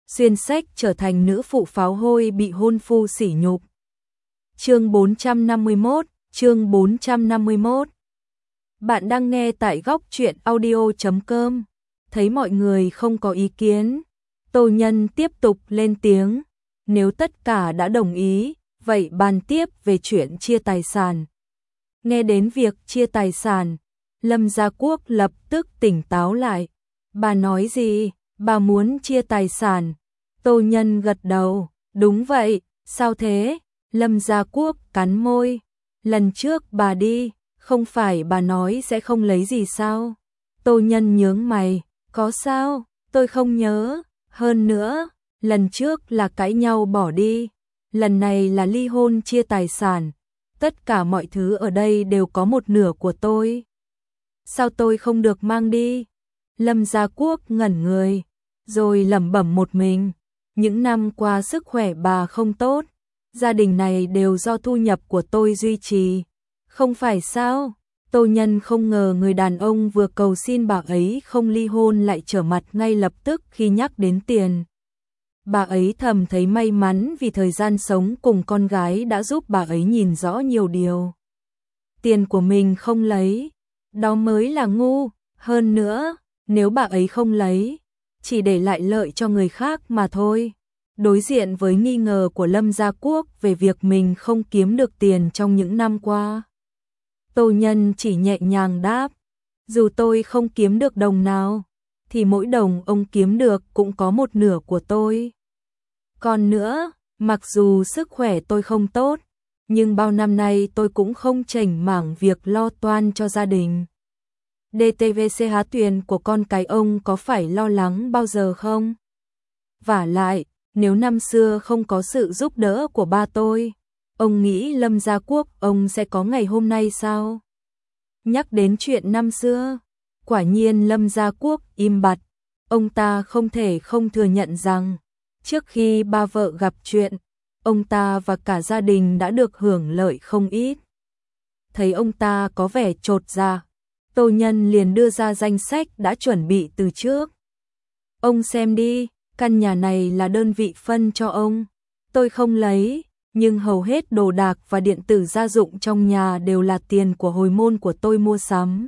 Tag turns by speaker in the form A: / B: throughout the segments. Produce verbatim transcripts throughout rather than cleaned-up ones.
A: xuyên sách trở thành nữ phụ pháo hôi bị hôn phu sỉ nhục. Chương bốn trăm năm mươi mốt, chương bốn trăm năm mươi mốt. Bạn đang nghe tại góc truyện audio chấm com. Thấy mọi người không có ý kiến, Tô Nhân tiếp tục lên tiếng, nếu tất cả đã đồng ý, vậy bàn tiếp về chuyện chia tài sản. Nghe đến việc chia tài sản, Lâm Gia Quốc lập tức tỉnh táo lại. Bà nói gì? Bà muốn chia tài sản? Tô Nhân gật đầu, đúng vậy, sao thế? Lâm Gia Quốc cắn môi, lần trước bà đi, không phải bà nói sẽ không lấy gì sao? Tô Nhân nhướng mày, có sao? Tôi không nhớ, hơn nữa, lần trước là cãi nhau bỏ đi, lần này là ly hôn chia tài sản, tất cả mọi thứ ở đây đều có một nửa của tôi. Sao tôi không được mang đi? Lâm Gia Quốc ngẩn người, rồi lẩm bẩm một mình, những năm qua sức khỏe bà không tốt, gia đình này đều do thu nhập của tôi duy trì, không phải sao? Tô Nhân không ngờ người đàn ông vừa cầu xin bà ấy không ly hôn lại trở mặt ngay lập tức khi nhắc đến tiền. Bà ấy thầm thấy may mắn vì thời gian sống cùng con gái đã giúp bà ấy nhìn rõ nhiều điều. Tiền của mình không lấy, đó mới là ngu, hơn nữa, nếu bà ấy không lấy, chỉ để lại lợi cho người khác mà thôi. Đối diện với nghi ngờ của Lâm Gia Quốc về việc mình không kiếm được tiền trong những năm qua, Tô Nhân chỉ nhẹ nhàng đáp, dù tôi không kiếm được đồng nào, thì mỗi đồng ông kiếm được cũng có một nửa của tôi. Còn nữa, mặc dù sức khỏe tôi không tốt, nhưng bao năm nay tôi cũng không chểnh mảng việc lo toan cho gia đình. đê tê vê xê há tuyền của con cái ông có phải lo lắng bao giờ không? Vả lại, nếu năm xưa không có sự giúp đỡ của ba tôi, ông nghĩ Lâm Gia Quốc ông sẽ có ngày hôm nay sao? Nhắc đến chuyện năm xưa, quả nhiên Lâm Gia Quốc im bặt, ông ta không thể không thừa nhận rằng, trước khi ba vợ gặp chuyện, ông ta và cả gia đình đã được hưởng lợi không ít. Thấy ông ta có vẻ chột dạ, Tô Nhân liền đưa ra danh sách đã chuẩn bị từ trước. Ông xem đi, căn nhà này là đơn vị phân cho ông, tôi không lấy, nhưng hầu hết đồ đạc và điện tử gia dụng trong nhà đều là tiền của hồi môn của tôi mua sắm.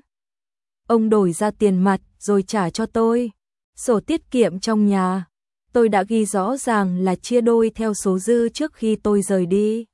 A: Ông đổi ra tiền mặt rồi trả cho tôi. Sổ tiết kiệm trong nhà, tôi đã ghi rõ ràng là chia đôi theo số dư trước khi tôi rời đi.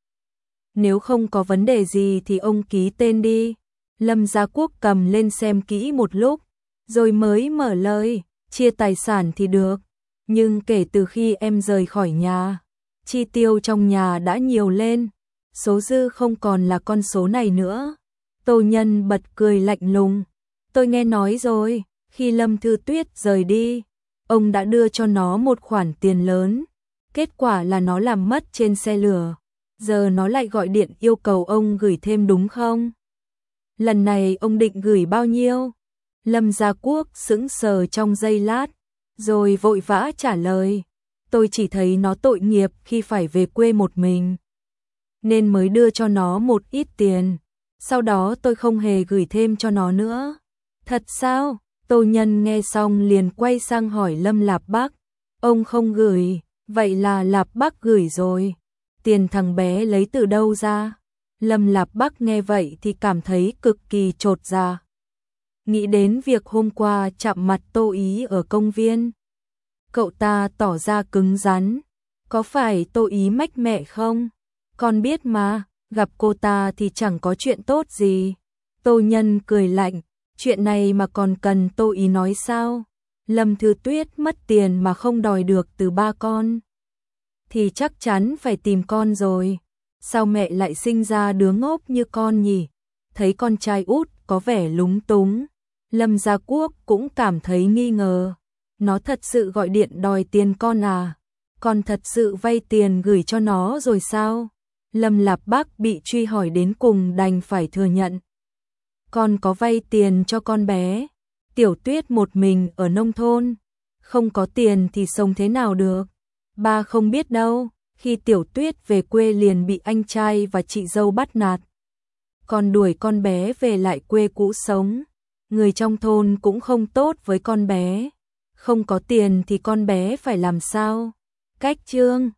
A: Nếu không có vấn đề gì thì ông ký tên đi. Lâm Gia Quốc cầm lên xem kỹ một lúc, rồi mới mở lời, chia tài sản thì được, nhưng kể từ khi em rời khỏi nhà, chi tiêu trong nhà đã nhiều lên, số dư không còn là con số này nữa. Tô Nhân bật cười lạnh lùng, tôi nghe nói rồi, khi Lâm Thư Tuyết rời đi, ông đã đưa cho nó một khoản tiền lớn, kết quả là nó làm mất trên xe lửa, giờ nó lại gọi điện yêu cầu ông gửi thêm đúng không? Lần này ông định gửi bao nhiêu? Lâm Gia Quốc sững sờ trong giây lát, rồi vội vã trả lời, tôi chỉ thấy nó tội nghiệp khi phải về quê một mình, nên mới đưa cho nó một ít tiền, sau đó tôi không hề gửi thêm cho nó nữa. Thật sao? Tô Nhân nghe xong liền quay sang hỏi Lâm Lạp Bác, ông không gửi, vậy là Lạp Bác gửi rồi, tiền thằng bé lấy từ đâu ra? Lâm Lạp Bác nghe vậy thì cảm thấy cực kỳ chột dạ. Nghĩ đến việc hôm qua chạm mặt Tô Ý ở công viên, cậu ta tỏ ra cứng rắn, có phải Tô Ý mách mẹ không? Con biết mà, gặp cô ta thì chẳng có chuyện tốt gì. Tô Nhân cười lạnh, chuyện này mà còn cần Tô Ý nói sao? Lâm Thư Tuyết mất tiền mà không đòi được từ ba con, thì chắc chắn phải tìm con rồi. Sao mẹ lại sinh ra đứa ngốc như con nhỉ? Thấy con trai út có vẻ lúng túng, Lâm Gia Quốc cũng cảm thấy nghi ngờ. Nó thật sự gọi điện đòi tiền con à? Con thật sự vay tiền gửi cho nó rồi sao? Lâm Lạp Bác bị truy hỏi đến cùng đành phải thừa nhận. Con có vay tiền cho con bé. Tiểu Tuyết một mình ở nông thôn, không có tiền thì sống thế nào được? Ba không biết đâu, khi Tiểu Tuyết về quê liền bị anh trai và chị dâu bắt nạt, còn đuổi con bé về lại quê cũ sống. Người trong thôn cũng không tốt với con bé, không có tiền thì con bé phải làm sao? Cách chương